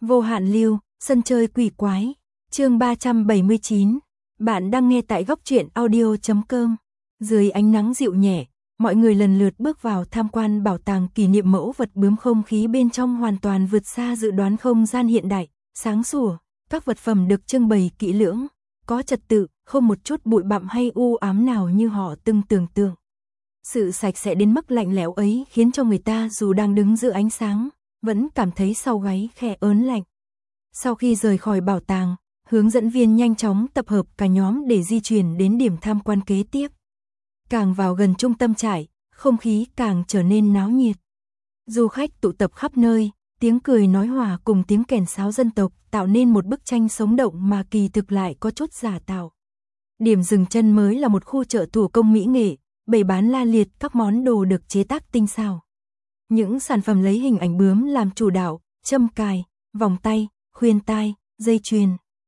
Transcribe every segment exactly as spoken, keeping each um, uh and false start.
Vô hạn lưu, sân chơi quỷ quái, chương ba trăm bảy mươi chín. Bạn đang nghe tại góc truyện audio chấm com. Dưới ánh nắng dịu nhẹ, mọi người lần lượt bước vào tham quan bảo tàng kỷ niệm mẫu vật bướm. Không khí bên trong hoàn toàn vượt xa dự đoán, không gian hiện đại, sáng sủa, các vật phẩm được trưng bày kỹ lưỡng, có trật tự, không một chút bụi bặm hay u ám nào như họ từng tưởng tượng. Sự sạch sẽ đến mức lạnh lẽo ấy khiến cho người ta dù đang đứng giữa ánh sáng, vẫn cảm thấy sau gáy khẽ ớn lạnh. Sau khi rời khỏi bảo tàng, hướng dẫn viên nhanh chóng tập hợp cả nhóm để di chuyển đến điểm tham quan kế tiếp. Càng vào gần trung tâm trại, không khí càng trở nên náo nhiệt. Du khách tụ tập khắp nơi, tiếng cười nói hòa cùng tiếng kèn sáo dân tộc tạo nên một bức tranh sống động mà kỳ thực lại có chút giả tạo. Điểm dừng chân mới là một khu chợ thủ công mỹ nghệ, bày bán la liệt các món đồ được chế tác tinh xảo. Những sản phẩm lấy hình ảnh bướm làm chủ đạo, châm cài, vòng tay, khuyên tai, dây chuyền,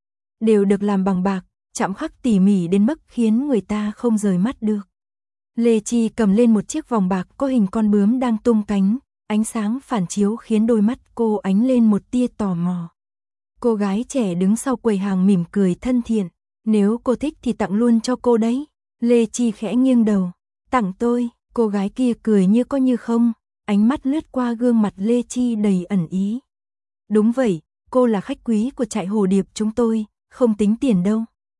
đều được làm bằng bạc, chạm khắc tỉ mỉ đến mức khiến người ta không rời mắt được. Lê Chi cầm lên một chiếc vòng bạc có hình con bướm đang tung cánh, ánh sáng phản chiếu khiến đôi mắt cô ánh lên một tia tò mò. Cô gái trẻ đứng sau quầy hàng mỉm cười thân thiện, nếu cô thích thì tặng luôn cho cô đấy. Lê Chi khẽ nghiêng đầu, tặng tôi, cô gái kia cười như có như không, ánh mắt lướt qua gương mặt Lê Chi đầy ẩn ý. Đúng vậy, cô là khách quý của trại Hồ Điệp chúng tôi, không tính tiền đâu.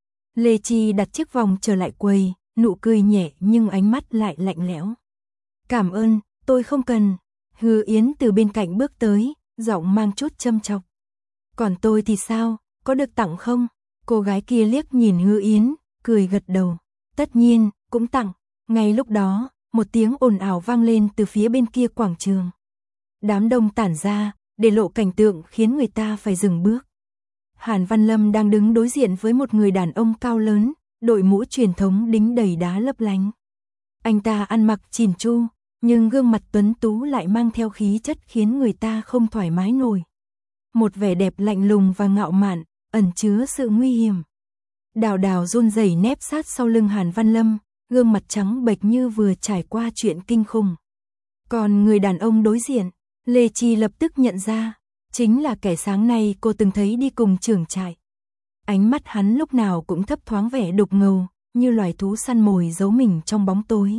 Lê Chi đặt chiếc vòng trở lại quầy, nụ cười nhẹ nhưng ánh mắt lại lạnh lẽo. Cảm ơn, tôi không cần. Hứa Yến từ bên cạnh bước tới, giọng mang chút châm chọc. Còn tôi thì sao, có được tặng không? Cô gái kia liếc nhìn Hứa Yến, cười gật đầu. Tất nhiên, cũng tặng. Ngay lúc đó, một tiếng ồn ào vang lên từ phía bên kia quảng trường. Đám đông tản ra, để lộ cảnh tượng khiến người ta phải dừng bước. Hàn Văn Lâm đang đứng đối diện với một người đàn ông cao lớn, đội mũ truyền thống đính đầy đá lấp lánh. Anh ta ăn mặc chỉn chu, nhưng gương mặt tuấn tú lại mang theo khí chất khiến người ta không thoải mái nổi. Một vẻ đẹp lạnh lùng và ngạo mạn, ẩn chứa sự nguy hiểm. Đào Đào run rẩy nép sát sau lưng Hàn Văn Lâm, gương mặt trắng bệch như vừa trải qua chuyện kinh khủng. Còn người đàn ông đối diện, Lê Chi lập tức nhận ra, chính là kẻ sáng nay cô từng thấy đi cùng trưởng trại. Ánh mắt hắn lúc nào cũng thấp thoáng vẻ đục ngầu, như loài thú săn mồi giấu mình trong bóng tối.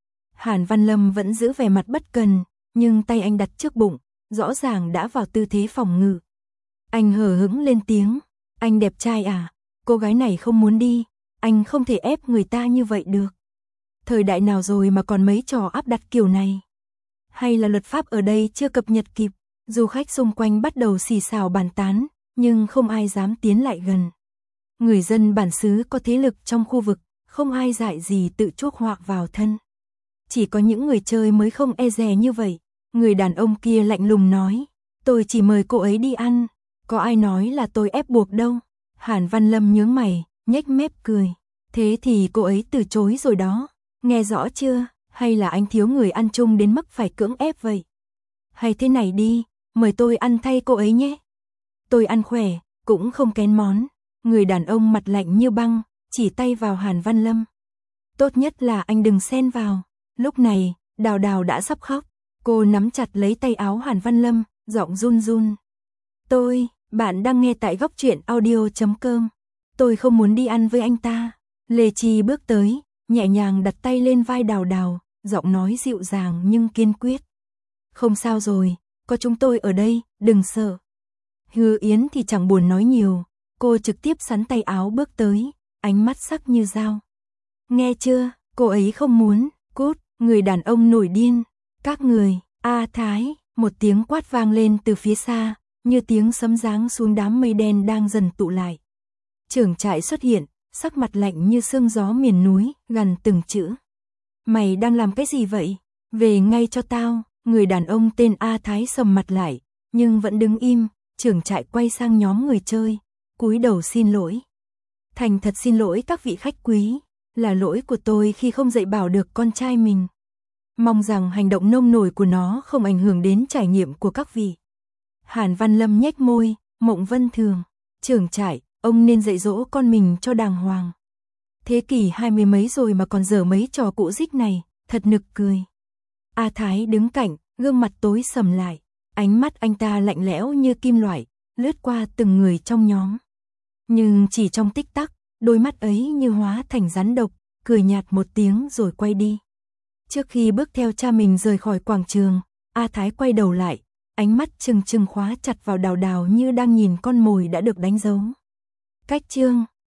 Hàn Văn Lâm vẫn giữ vẻ mặt bất cần, nhưng tay anh đặt trước bụng, rõ ràng đã vào tư thế phòng ngự. Anh hờ hững lên tiếng, anh đẹp trai à, cô gái này không muốn đi, anh không thể ép người ta như vậy được. Thời đại nào rồi mà còn mấy trò áp đặt kiểu này? Hay là luật pháp ở đây chưa cập nhật kịp? Du khách xung quanh bắt đầu xì xào bàn tán, nhưng không ai dám tiến lại gần. Người dân bản xứ có thế lực trong khu vực, không ai dại gì tự chuốc họa vào thân. Chỉ có những người chơi mới không e dè như vậy. Người đàn ông kia lạnh lùng nói, tôi chỉ mời cô ấy đi ăn, có ai nói là tôi ép buộc đâu. Hàn Văn Lâm nhướng mày, nhếch mép cười, thế thì cô ấy từ chối rồi đó, nghe rõ chưa, hay là anh thiếu người ăn chung đến mức phải cưỡng ép vậy? Hay thế này đi, mời tôi ăn thay cô ấy nhé. Tôi ăn khỏe, cũng không kén món. Người đàn ông mặt lạnh như băng, chỉ tay vào Hàn Văn Lâm. Tốt nhất là anh đừng xen vào. Lúc này, Đào Đào đã sắp khóc. Cô nắm chặt lấy tay áo Hàn Văn Lâm, giọng run run. Tôi, bạn đang nghe tại góc truyện audio chấm com. Tôi không muốn đi ăn với anh ta. Lê Chi bước tới, nhẹ nhàng đặt tay lên vai Đào Đào, giọng nói dịu dàng nhưng kiên quyết. Không sao rồi, có chúng tôi ở đây, đừng sợ. Hứa Yến thì chẳng buồn nói nhiều, cô trực tiếp sắn tay áo bước tới, ánh mắt sắc như dao. Nghe chưa, cô ấy không muốn, cút. Người đàn ông nổi điên. Các người, A Thái, một tiếng quát vang lên từ phía xa, như tiếng sấm giáng xuống đám mây đen đang dần tụ lại. Trưởng trại xuất hiện, sắc mặt lạnh như sương gió miền núi, gằn từng chữ. Mày đang làm cái gì vậy? Về ngay cho tao. Người đàn ông tên A Thái sầm mặt lại, nhưng vẫn đứng im. Trưởng trại quay sang nhóm người chơi, cúi đầu xin lỗi. Thành thật xin lỗi các vị khách quý, là lỗi của tôi khi không dạy bảo được con trai mình. Mong rằng hành động nông nổi của nó không ảnh hưởng đến trải nghiệm của các vị. Hàn Văn Lâm nhếch môi, Mộng Vân Thường, trưởng trại, ông nên dạy dỗ con mình cho đàng hoàng. Thế kỷ hai mươi mấy rồi mà còn dở mấy trò cũ dích này, thật nực cười. A Thái đứng cạnh, gương mặt tối sầm lại, ánh mắt anh ta lạnh lẽo như kim loại, lướt qua từng người trong nhóm. Nhưng chỉ trong tích tắc, đôi mắt ấy như hóa thành rắn độc, cười nhạt một tiếng rồi quay đi. Trước khi bước theo cha mình rời khỏi quảng trường, A Thái quay đầu lại, ánh mắt trừng trừng khóa chặt vào Đào Đào như đang nhìn con mồi đã được đánh dấu. Cách chương